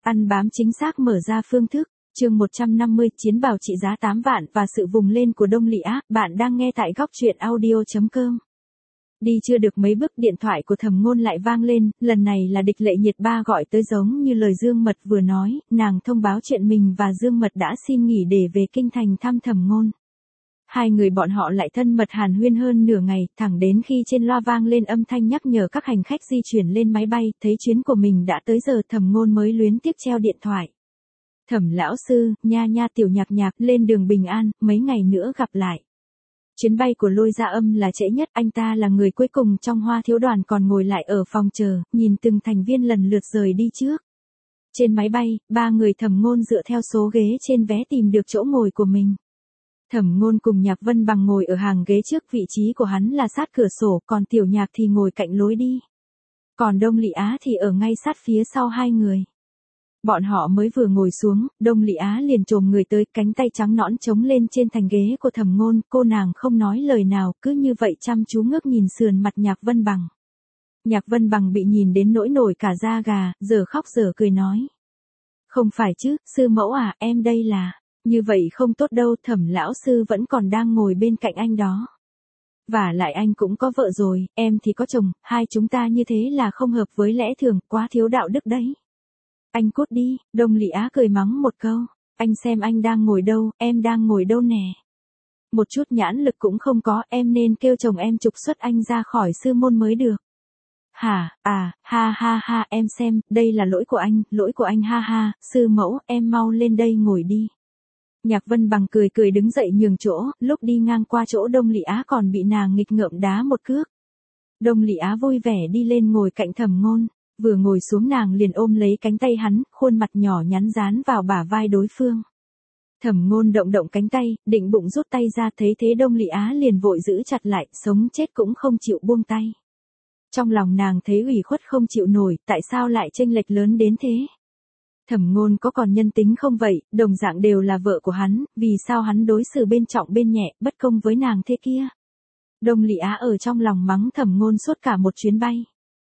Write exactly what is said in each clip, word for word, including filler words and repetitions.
Ăn bám chính xác mở ra phương thức. Chương một trăm năm mươi, chiến bào trị giá tám vạn và sự vùng lên của Đông Lị Á. Bạn đang nghe tại góc truyện audio chấm com. Đi chưa được mấy bước, điện thoại của Thẩm Ngôn lại vang lên, lần này là Địch Lệ Nhiệt Ba gọi tới giống như lời Dương Mật vừa nói, nàng thông báo chuyện mình và Dương Mật đã xin nghỉ để về kinh thành thăm Thẩm Ngôn. Hai người bọn họ lại thân mật hàn huyên hơn nửa ngày, thẳng đến khi trên loa vang lên âm thanh nhắc nhở các hành khách di chuyển lên máy bay, thấy chuyến của mình đã tới giờ, Thẩm Ngôn mới luyến tiếc treo điện thoại. Thẩm lão sư, nha nha tiểu nhạc nhạc, lên đường bình an, mấy ngày nữa gặp lại. Chuyến bay của Lôi Gia Âm là trễ nhất, anh ta là người cuối cùng trong Hoa Thiếu đoàn còn ngồi lại ở phòng chờ, nhìn từng thành viên lần lượt rời đi trước. Trên máy bay, ba người Thẩm Ngôn dựa theo số ghế trên vé tìm được chỗ ngồi của mình. Thẩm Ngôn cùng Nhạc Vân Bằng ngồi ở hàng ghế trước, vị trí của hắn là sát cửa sổ, còn Tiểu Nhạc thì ngồi cạnh lối đi. Còn Đông Lị Á thì ở ngay sát phía sau hai người. Bọn họ mới vừa ngồi xuống, Đông Lị Á liền chồm người tới, cánh tay trắng nõn chống lên trên thành ghế của Thẩm Ngôn, cô nàng không nói lời nào, cứ như vậy chăm chú ngước nhìn sườn mặt Nhạc Vân Bằng. Nhạc Vân Bằng bị nhìn đến nỗi nổi cả da gà, giờ khóc giờ cười nói. Không phải chứ, sư mẫu à, em đây là... Như vậy không tốt đâu, Thẩm lão sư vẫn còn đang ngồi bên cạnh anh đó. Và lại anh cũng có vợ rồi, em thì có chồng, hai chúng ta như thế là không hợp với lẽ thường, quá thiếu đạo đức đấy. Anh cút đi, Đông Lị Á cười mắng một câu, anh xem anh đang ngồi đâu, em đang ngồi đâu nè. Một chút nhãn lực cũng không có, em nên kêu chồng em trục xuất anh ra khỏi sư môn mới được. Hả, à, ha ha ha, em xem, đây là lỗi của anh, lỗi của anh ha ha, sư mẫu, em mau lên đây ngồi đi. Nhạc Vân Bằng cười cười đứng dậy nhường chỗ, lúc đi ngang qua chỗ Đông Lị Á còn bị nàng nghịch ngợm đá một cước. Đông Lị Á vui vẻ đi lên ngồi cạnh Thẩm Ngôn, vừa ngồi xuống nàng liền ôm lấy cánh tay hắn, khuôn mặt nhỏ nhắn dán vào bả vai đối phương. Thẩm Ngôn động động cánh tay, định bụng rút tay ra, thấy thế Đông Lị Á liền vội giữ chặt lại, sống chết cũng không chịu buông tay. Trong lòng nàng thấy ủy khuất không chịu nổi, tại sao lại chênh lệch lớn đến thế? Thẩm Ngôn có còn nhân tính không vậy, đồng dạng đều là vợ của hắn, vì sao hắn đối xử bên trọng bên nhẹ, bất công với nàng thế kia? Đông Lị Á ở trong lòng mắng Thẩm Ngôn suốt cả một chuyến bay.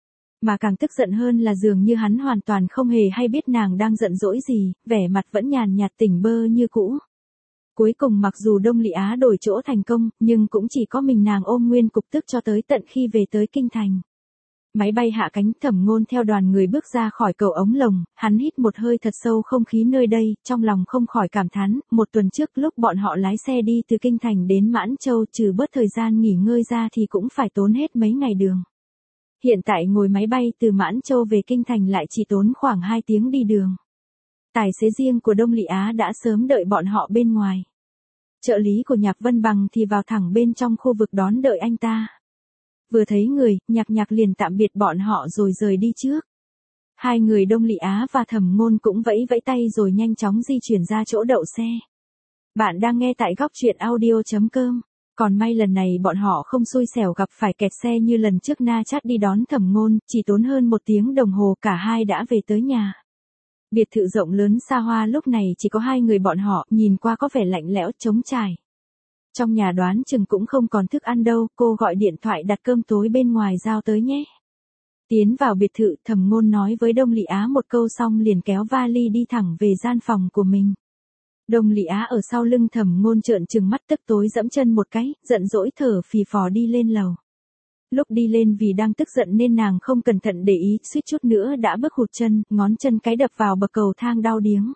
Mà càng tức giận hơn là dường như hắn hoàn toàn không hề hay biết nàng đang giận dỗi gì, vẻ mặt vẫn nhàn nhạt tỉnh bơ như cũ. Cuối cùng mặc dù Đông Lị Á đổi chỗ thành công, nhưng cũng chỉ có mình nàng ôm nguyên cục tức cho tới tận khi về tới kinh thành. Máy bay hạ cánh, Thẩm Ngôn theo đoàn người bước ra khỏi cầu ống lồng, hắn hít một hơi thật sâu không khí nơi đây, trong lòng không khỏi cảm thán, một tuần trước lúc bọn họ lái xe đi từ kinh thành đến Mãn Châu trừ bớt thời gian nghỉ ngơi ra thì cũng phải tốn hết mấy ngày đường. Hiện tại ngồi máy bay từ Mãn Châu về kinh thành lại chỉ tốn khoảng hai tiếng đi đường. Tài xế riêng của Đông Lị Á đã sớm đợi bọn họ bên ngoài. Trợ lý của Nhạc Vân Bằng thì vào thẳng bên trong khu vực đón đợi anh ta. Vừa thấy người, Nhạc Nhạc liền tạm biệt bọn họ rồi rời đi trước. Hai người Đông Lị Á và Thẩm Ngôn cũng vẫy vẫy tay rồi nhanh chóng di chuyển ra chỗ đậu xe. Bạn đang nghe tại góc truyện audio chấm com. Còn may lần này bọn họ không xui xẻo gặp phải kẹt xe như lần trước Na Chát đi đón Thẩm Ngôn, chỉ tốn hơn một tiếng đồng hồ cả hai đã về tới nhà. Biệt thự rộng lớn xa hoa lúc này chỉ có hai người bọn họ, nhìn qua có vẻ lạnh lẽo trống trải. Trong nhà đoán chừng cũng không còn thức ăn đâu, cô gọi điện thoại đặt cơm tối bên ngoài giao tới nhé. Tiến vào biệt thự, Thẩm Ngôn nói với Đông Lị Á một câu xong liền kéo vali đi thẳng về gian phòng của mình. Đông Lị Á ở sau lưng Thẩm Ngôn trợn trừng mắt tức tối dẫm chân một cái, giận dỗi thở phì phò đi lên lầu. Lúc đi lên vì đang tức giận nên nàng không cẩn thận để ý, suýt chút nữa đã bước hụt chân, ngón chân cái đập vào bậc cầu thang đau điếng.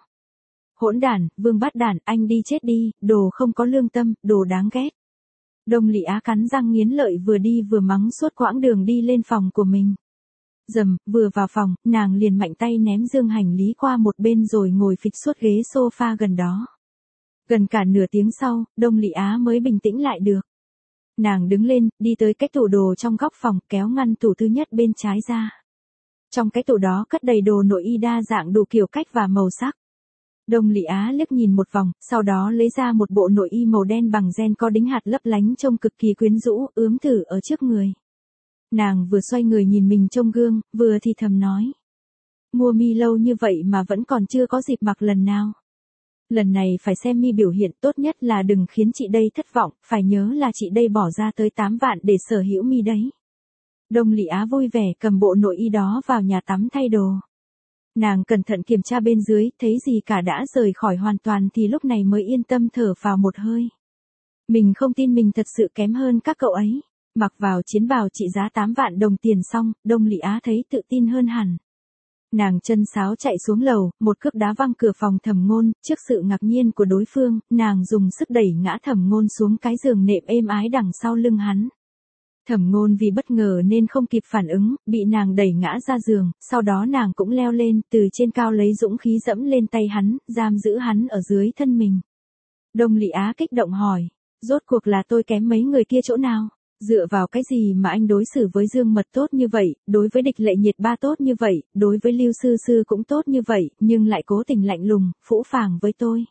Hỗn đản, vương bát đản, anh đi chết đi, đồ không có lương tâm, đồ đáng ghét. Đông Lị Á cắn răng nghiến lợi vừa đi vừa mắng suốt quãng đường đi lên phòng của mình. Dầm, vừa vào phòng, nàng liền mạnh tay ném dương hành lý qua một bên rồi ngồi phịch suốt ghế sofa gần đó. Gần cả nửa tiếng sau, Đông Lị Á mới bình tĩnh lại được. Nàng đứng lên, đi tới cái tủ đồ trong góc phòng, kéo ngăn tủ thứ nhất bên trái ra. Trong cái tủ đó cất đầy đồ nội y đa dạng đủ kiểu cách và màu sắc. Đông Lị Á liếc nhìn một vòng, sau đó lấy ra một bộ nội y màu đen bằng ren có đính hạt lấp lánh trông cực kỳ quyến rũ, ướm thử ở trước người. Nàng vừa xoay người nhìn mình trong gương, vừa thì thầm nói. Mua mi lâu như vậy mà vẫn còn chưa có dịp mặc lần nào. Lần này phải xem mi biểu hiện, tốt nhất là đừng khiến chị đây thất vọng, phải nhớ là chị đây bỏ ra tới tám vạn để sở hữu mi đấy. Đông Lị Á vui vẻ cầm bộ nội y đó vào nhà tắm thay đồ. Nàng cẩn thận kiểm tra bên dưới, thấy gì cả đã rời khỏi hoàn toàn thì lúc này mới yên tâm thở vào một hơi. Mình không tin mình thật sự kém hơn các cậu ấy. Mặc vào chiến bào trị giá tám vạn đồng tiền xong, Đông Lị Á thấy tự tin hơn hẳn. Nàng chân sáo chạy xuống lầu, một cước đá văng cửa phòng Thẩm Ngôn, trước sự ngạc nhiên của đối phương, nàng dùng sức đẩy ngã Thẩm Ngôn xuống cái giường nệm êm ái đằng sau lưng hắn. Thẩm Ngôn vì bất ngờ nên không kịp phản ứng, bị nàng đẩy ngã ra giường, sau đó nàng cũng leo lên, từ trên cao lấy dũng khí dẫm lên tay hắn, giam giữ hắn ở dưới thân mình. Đông Lị Á kích động hỏi, rốt cuộc là tôi kém mấy người kia chỗ nào? Dựa vào cái gì mà anh đối xử với Dương Mật tốt như vậy, đối với Địch Lệ Nhiệt Ba tốt như vậy, đối với Lưu Sư Sư cũng tốt như vậy, nhưng lại cố tình lạnh lùng, phũ phàng với tôi.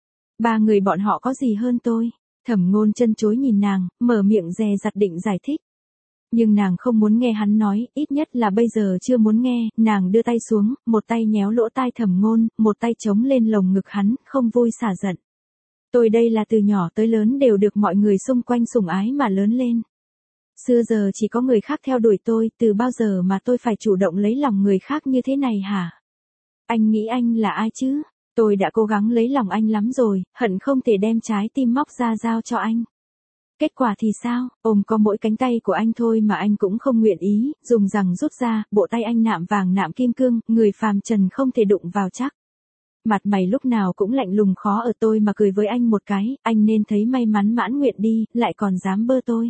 Ba người bọn họ có gì hơn tôi? Thẩm Ngôn chân chối nhìn nàng, mở miệng dè dặt định giải thích. Nhưng nàng không muốn nghe hắn nói, ít nhất là bây giờ chưa muốn nghe, nàng đưa tay xuống, một tay nhéo lỗ tai Thẩm Ngôn, một tay chống lên lồng ngực hắn, không vui xả giận. Tôi đây là từ nhỏ tới lớn đều được mọi người xung quanh sủng ái mà lớn lên. Xưa giờ chỉ có người khác theo đuổi tôi, từ bao giờ mà tôi phải chủ động lấy lòng người khác như thế này hả? Anh nghĩ anh là ai chứ? Tôi đã cố gắng lấy lòng anh lắm rồi, hận không thể đem trái tim móc ra giao cho anh. Kết quả thì sao, ôm có mỗi cánh tay của anh thôi mà anh cũng không nguyện ý, dùng rằng rút ra, bộ tay anh nạm vàng nạm kim cương, người phàm trần không thể đụng vào chắc. Mặt mày lúc nào cũng lạnh lùng khó ở tôi mà cười với anh một cái, anh nên thấy may mắn mãn nguyện đi, lại còn dám bơ tôi.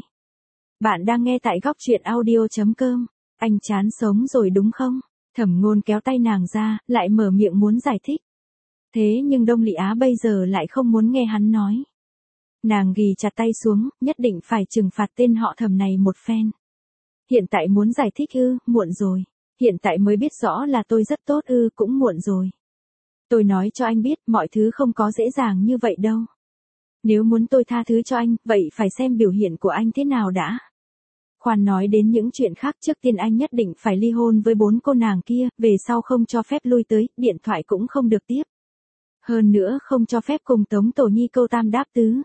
Bạn đang nghe tại góc truyện audio chấm com. Anh chán sống rồi đúng không? Thẩm Ngôn kéo tay nàng ra, lại mở miệng muốn giải thích. Thế nhưng Đông Lị Á bây giờ lại không muốn nghe hắn nói. Nàng ghì chặt tay xuống, nhất định phải trừng phạt tên họ Thẩm này một phen. Hiện tại muốn giải thích ư, muộn rồi. Hiện tại mới biết rõ là tôi rất tốt ư, cũng muộn rồi. Tôi nói cho anh biết, mọi thứ không có dễ dàng như vậy đâu. Nếu muốn tôi tha thứ cho anh, vậy phải xem biểu hiện của anh thế nào đã. Khoan nói đến những chuyện khác, trước tiên anh nhất định phải ly hôn với bốn cô nàng kia, về sau không cho phép lui tới, điện thoại cũng không được tiếp. Hơn nữa không cho phép cùng Tống Tổ Nhi câu tam đáp tứ.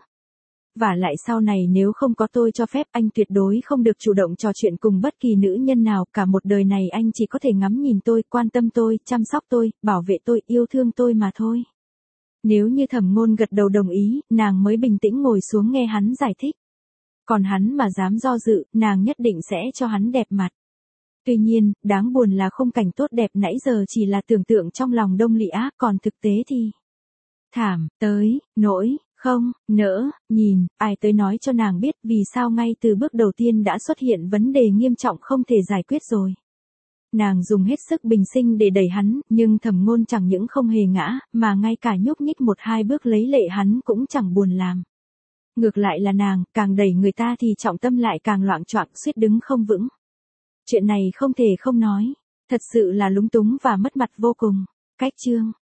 Và lại sau này nếu không có tôi cho phép, anh tuyệt đối không được chủ động trò chuyện cùng bất kỳ nữ nhân nào, cả một đời này anh chỉ có thể ngắm nhìn tôi, quan tâm tôi, chăm sóc tôi, bảo vệ tôi, yêu thương tôi mà thôi. Nếu như Thẩm Ngôn gật đầu đồng ý, nàng mới bình tĩnh ngồi xuống nghe hắn giải thích. Còn hắn mà dám do dự, nàng nhất định sẽ cho hắn đẹp mặt. Tuy nhiên, đáng buồn là khung cảnh tốt đẹp nãy giờ chỉ là tưởng tượng trong lòng Đông Lị Á, còn thực tế thì thảm, tới, nỗi, không, nỡ, nhìn, ai tới nói cho nàng biết vì sao ngay từ bước đầu tiên đã xuất hiện vấn đề nghiêm trọng không thể giải quyết rồi. Nàng dùng hết sức bình sinh để đẩy hắn, nhưng Thẩm Ngôn chẳng những không hề ngã, mà ngay cả nhúc nhích một hai bước lấy lệ hắn cũng chẳng buồn làm. Ngược lại là nàng, càng đẩy người ta thì trọng tâm lại càng loạng choạng, suýt đứng không vững. Chuyện này không thể không nói, thật sự là lúng túng và mất mặt vô cùng. Cách chương